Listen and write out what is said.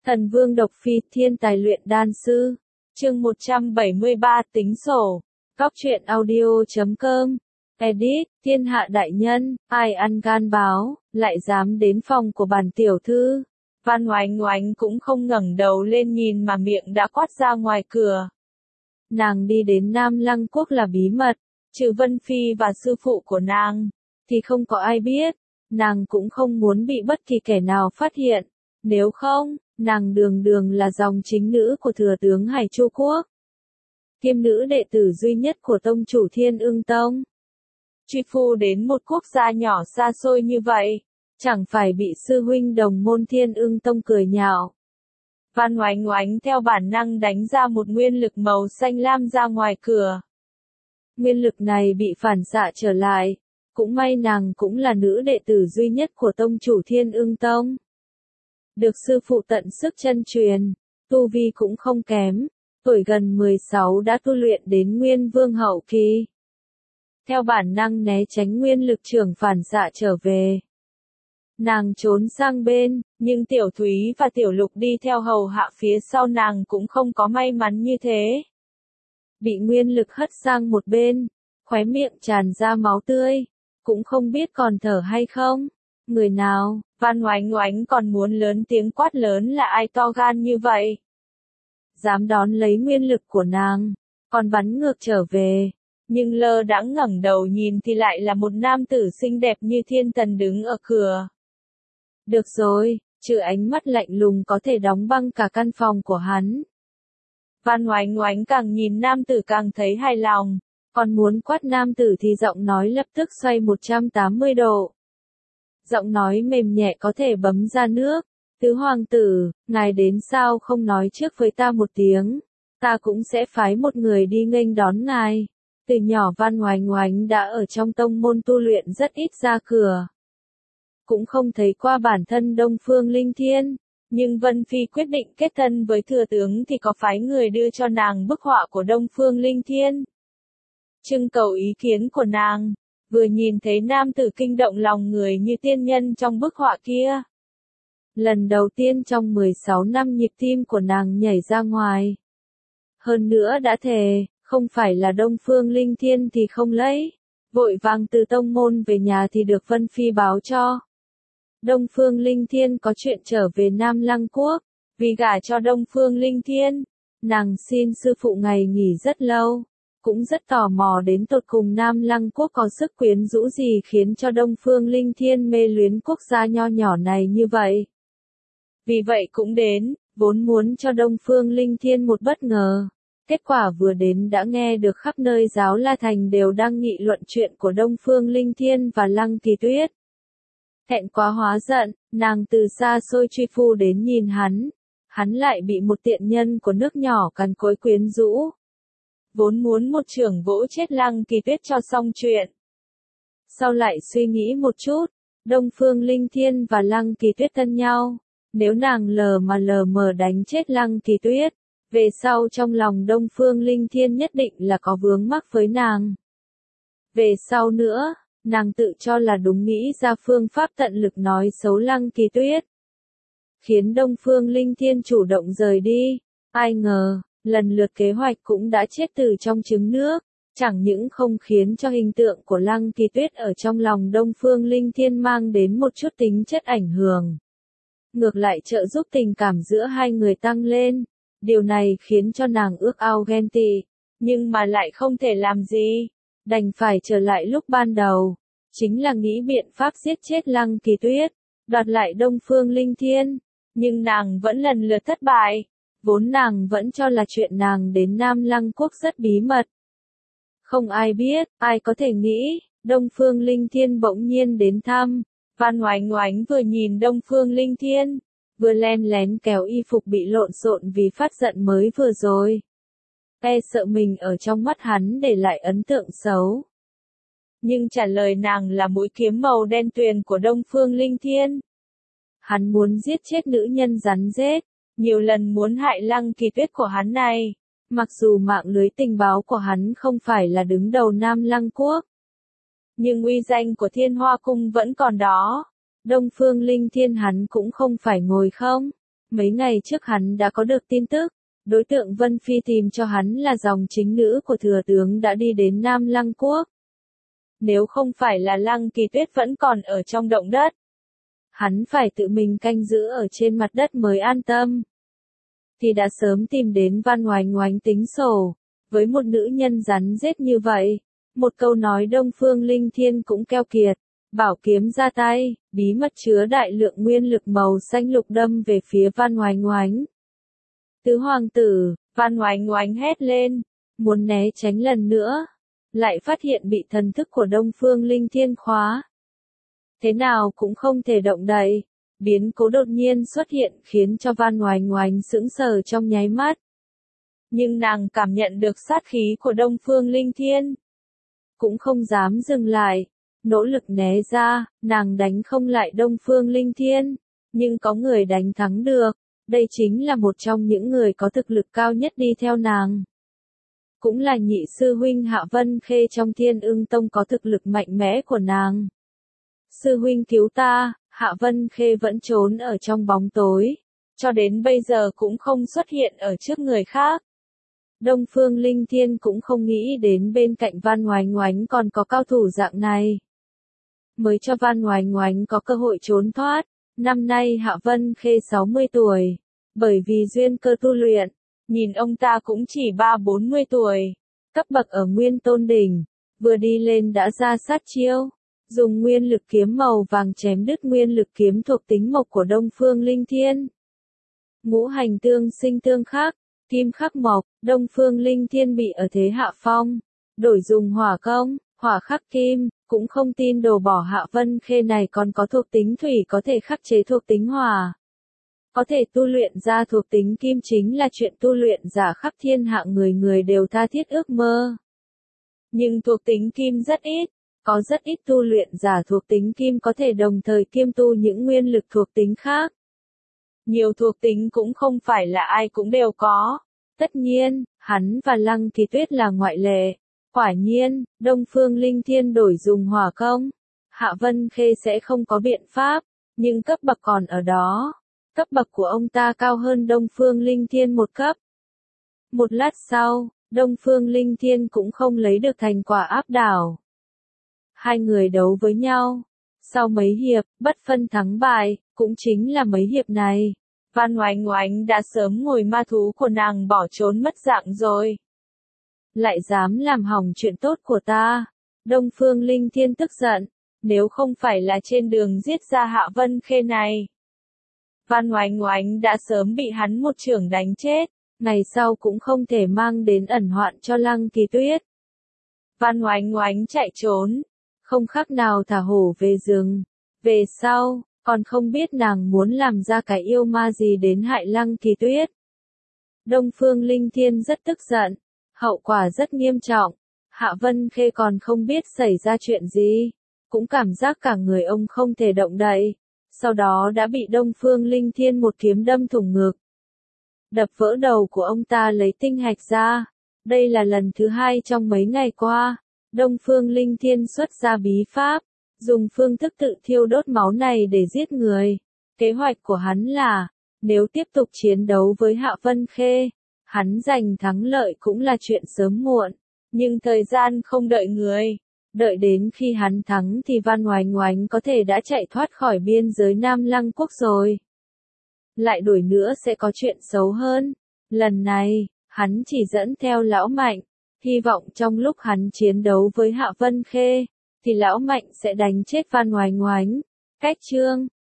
Thần Vương Độc Phi, thiên tài luyện đan sư. Chương 173 tính sổ. Góc truyện audio.com. Edit, thiên hạ đại nhân, ai ăn gan báo, lại dám đến phòng của bản tiểu thư. Văn Oánh Oánh cũng không ngẩng đầu lên nhìn mà miệng đã quát ra ngoài cửa. Nàng đi đến Nam Lăng Quốc là bí mật, trừ Vân Phi và sư phụ của nàng, thì không có ai biết. Nàng cũng không muốn bị bất kỳ kẻ nào phát hiện. Nếu không, nàng đường đường là dòng chính nữ của thừa tướng Hải Chu Quốc. Kiêm nữ đệ tử duy nhất của tông chủ Thiên Ưng Tông. Truy phu đến một quốc gia nhỏ xa xôi như vậy, chẳng phải bị sư huynh đồng môn Thiên Ưng Tông cười nhạo. Văn Oánh Oánh theo bản năng đánh ra một nguyên lực màu xanh lam ra ngoài cửa. Nguyên lực này bị phản xạ trở lại, cũng may nàng cũng là nữ đệ tử duy nhất của tông chủ Thiên Ưng Tông. Được sư phụ tận sức chân truyền, tu vi cũng không kém, tuổi gần 16 đã tu luyện đến Nguyên Vương hậu kỳ. Theo bản năng né tránh nguyên lực trường phản xạ trở về. Nàng trốn sang bên, nhưng Tiểu Thúy và Tiểu Lục đi theo hầu hạ phía sau nàng cũng không có may mắn như thế. Bị nguyên lực hất sang một bên, khóe miệng tràn ra máu tươi, cũng không biết còn thở hay không. Người nào? Văn Oánh Oánh còn muốn lớn tiếng quát lớn là ai to gan như vậy. Dám đón lấy nguyên lực của nàng, còn bắn ngược trở về. Nhưng lơ đãng ngẩng đầu nhìn thì lại là một nam tử xinh đẹp như thiên thần đứng ở cửa. Được rồi, trừ ánh mắt lạnh lùng có thể đóng băng cả căn phòng của hắn. Văn Oánh Oánh càng nhìn nam tử càng thấy hài lòng, còn muốn quát nam tử thì giọng nói lập tức xoay 180 độ. Giọng nói mềm nhẹ có thể bấm ra nước. Tứ hoàng tử, ngài đến sao không nói trước với ta một tiếng, ta cũng sẽ phái một người đi nghênh đón ngài. Từ nhỏ Văn Oánh Oánh đã ở trong tông môn tu luyện rất ít ra cửa. Cũng không thấy qua bản thân Đông Phương Linh Thiên, nhưng Vân Phi quyết định kết thân với thừa tướng thì có phái người đưa cho nàng bức họa của Đông Phương Linh Thiên. Trưng cầu ý kiến của nàng, vừa nhìn thấy nam tử kinh động lòng người như tiên nhân trong bức họa kia. Lần đầu tiên trong 16 năm nhịp tim của nàng nhảy ra ngoài. Hơn nữa đã thề, không phải là Đông Phương Linh Thiên thì không lấy. Vội vàng từ tông môn về nhà thì được Vân Phi báo cho. Đông Phương Linh Thiên có chuyện trở về Nam Lăng Quốc. Vì gả cho Đông Phương Linh Thiên, nàng xin sư phụ ngày nghỉ rất lâu. Cũng rất tò mò đến tột cùng Nam Lăng Quốc có sức quyến rũ gì khiến cho Đông Phương Linh Thiên mê luyến quốc gia nho nhỏ này như vậy. Vì vậy cũng đến, vốn muốn cho Đông Phương Linh Thiên một bất ngờ. Kết quả vừa đến đã nghe được khắp nơi giáo La Thành đều đang nghị luận chuyện của Đông Phương Linh Thiên và Lăng Kỳ Tuyết. Thẹn quá hóa giận, nàng từ xa xôi truy phu đến nhìn hắn. Hắn lại bị một tiện nhân của nước nhỏ cằn cối quyến rũ. Vốn muốn một chưởng vỗ chết Lăng Kỳ Tuyết cho xong chuyện. Sau lại suy nghĩ một chút, Đông Phương Linh Thiên và Lăng Kỳ Tuyết thân nhau. Nếu nàng lờ mờ đánh chết Lăng Kỳ Tuyết, về sau trong lòng Đông Phương Linh Thiên nhất định là có vướng mắc với nàng. Về sau nữa, nàng tự cho là đúng nghĩ ra phương pháp tận lực nói xấu Lăng Kỳ Tuyết. Khiến Đông Phương Linh Thiên chủ động rời đi. Ai ngờ, lần lượt kế hoạch cũng đã chết từ trong trứng nước. Chẳng những không khiến cho hình tượng của Lăng Kỳ Tuyết ở trong lòng Đông Phương Linh Thiên mang đến một chút tính chất ảnh hưởng. Ngược lại trợ giúp tình cảm giữa hai người tăng lên. Điều này khiến cho nàng ước ao ghen tị, nhưng mà lại không thể làm gì. Đành phải trở lại lúc ban đầu. Chính là nghĩ biện pháp giết chết Lăng Kỳ Tuyết, đoạt lại Đông Phương Linh Thiên. Nhưng nàng vẫn lần lượt thất bại. Vốn nàng vẫn cho là chuyện nàng đến Nam Lăng Quốc rất bí mật. Không ai biết, ai có thể nghĩ, Đông Phương Linh Thiên bỗng nhiên đến thăm. Văn Oánh Oánh vừa nhìn Đông Phương Linh Thiên, vừa len lén kéo y phục bị lộn xộn vì phát giận mới vừa rồi. E sợ mình ở trong mắt hắn để lại ấn tượng xấu. Nhưng trả lời nàng là mũi kiếm màu đen tuyền của Đông Phương Linh Thiên. Hắn muốn giết chết nữ nhân rắn rết, nhiều lần muốn hại Lăng Kỳ Tuyết của hắn này. Mặc dù mạng lưới tình báo của hắn không phải là đứng đầu Nam Lăng Quốc, nhưng uy danh của Thiên Hoa Cung vẫn còn đó. Đông Phương Linh Thiên hắn cũng không phải ngồi không, Mấy ngày trước hắn đã có được tin tức, đối tượng Vân Phi tìm cho hắn là dòng chính nữ của thừa tướng đã đi đến Nam Lăng Quốc. Nếu không phải là Lăng Kỳ Tuyết vẫn còn ở trong động đất, hắn phải tự mình canh giữ ở trên mặt đất mới an tâm. Thì đã sớm tìm đến Văn Oánh Oánh tính sổ, với một nữ nhân rắn rết như vậy, một câu nói Đông Phương Linh Thiên cũng keo kiệt, bảo kiếm ra tay, bí mật chứa đại lượng nguyên lực màu xanh lục đâm về phía Văn Oánh Oánh. Tứ hoàng tử, Văn Oánh Oánh hét lên, muốn né tránh lần nữa, lại phát hiện bị thần thức của Đông Phương Linh Thiên khóa. Thế nào cũng không thể động đậy, biến cố đột nhiên xuất hiện khiến cho Văn Oánh Oánh sững sờ trong nháy mắt. Nhưng nàng cảm nhận được sát khí của Đông Phương Linh Thiên, cũng không dám dừng lại, nỗ lực né ra, nàng đánh không lại Đông Phương Linh Thiên, nhưng có người đánh thắng được, đây chính là một trong những người có thực lực cao nhất đi theo nàng. Cũng là nhị sư huynh Hạ Vân Khê trong Thiên Ưng Tông có thực lực mạnh mẽ của nàng. Sư huynh cứu ta, Hạ Vân Khê vẫn trốn ở trong bóng tối, cho đến bây giờ cũng không xuất hiện ở trước người khác. Đông Phương Linh Thiên cũng không nghĩ đến bên cạnh Văn Oánh Oánh còn có cao thủ dạng này. Mới cho Văn Oánh Oánh có cơ hội trốn thoát, năm nay Hạ Vân Khê 60 tuổi, bởi vì duyên cơ tu luyện, nhìn ông ta cũng chỉ 30-40 tuổi, cấp bậc ở Nguyên Tôn Đỉnh, vừa đi lên đã ra sát chiêu, dùng nguyên lực kiếm màu vàng chém đứt nguyên lực kiếm thuộc tính mộc của Đông Phương Linh Thiên. Ngũ hành tương sinh tương khắc, kim khắc mộc, Đông Phương Linh Thiên bị ở thế hạ phong, đổi dùng hỏa công, hỏa khắc kim, cũng không tin đồ bỏ Hạ Vân Khê này còn có thuộc tính thủy có thể khắc chế thuộc tính hỏa. Có thể tu luyện ra thuộc tính kim chính là chuyện tu luyện giả khắp thiên hạ người người đều tha thiết ước mơ. Nhưng thuộc tính kim rất ít, có rất ít tu luyện giả thuộc tính kim có thể đồng thời kiêm tu những nguyên lực thuộc tính khác. Nhiều thuộc tính cũng không phải là ai cũng đều có. Tất nhiên, hắn và Lăng Kỳ Tuyết là ngoại lệ. Quả nhiên, Đông Phương Linh Thiên đổi dùng hỏa công, Hạ Vân Khê sẽ không có biện pháp, nhưng cấp bậc còn ở đó. Cấp bậc của ông ta cao hơn Đông Phương Linh Thiên một cấp. Một lát sau, Đông Phương Linh Thiên cũng không lấy được thành quả áp đảo. Hai người đấu với nhau. Sau mấy hiệp, bất phân thắng bại, cũng chính là mấy hiệp này. Văn Oánh Oánh đã sớm ngồi ma thú của nàng bỏ trốn mất dạng rồi. Lại dám làm hỏng chuyện tốt của ta. Đông Phương Linh Thiên tức giận, nếu không phải là trên đường giết ra Hạ Vân Khê này. Văn Oánh Oánh đã sớm bị hắn một chưởng đánh chết, ngày sau cũng không thể mang đến ẩn hoạn cho Lăng Kỳ Tuyết. Văn Oánh Oánh chạy trốn, không khác nào thả hổ về rừng. Về sau, còn không biết nàng muốn làm ra cái yêu ma gì đến hại Lăng Kỳ Tuyết. Đông Phương Linh Thiên rất tức giận, hậu quả rất nghiêm trọng. Hạ Vân Khê còn không biết xảy ra chuyện gì, cũng cảm giác cả người ông không thể động đậy. Sau đó đã bị Đông Phương Linh Thiên một kiếm đâm thủng ngực. Đập vỡ đầu của ông ta lấy tinh hạch ra. Đây là lần thứ hai trong mấy ngày qua. Đông Phương Linh Thiên xuất ra bí pháp, dùng phương thức tự thiêu đốt máu này để giết người. Kế hoạch của hắn là, nếu tiếp tục chiến đấu với Hạ Vân Khê, hắn giành thắng lợi cũng là chuyện sớm muộn. Nhưng thời gian không đợi người. Đợi đến khi hắn thắng thì Văn Oánh Oánh có thể đã chạy thoát khỏi biên giới Nam Lăng Quốc rồi. Lại đuổi nữa sẽ có chuyện xấu hơn. Lần này, hắn chỉ dẫn theo Lão Mạnh, hy vọng trong lúc hắn chiến đấu với Hạ Vân Khê, thì Lão Mạnh sẽ đánh chết Văn Oánh Oánh. Cách chương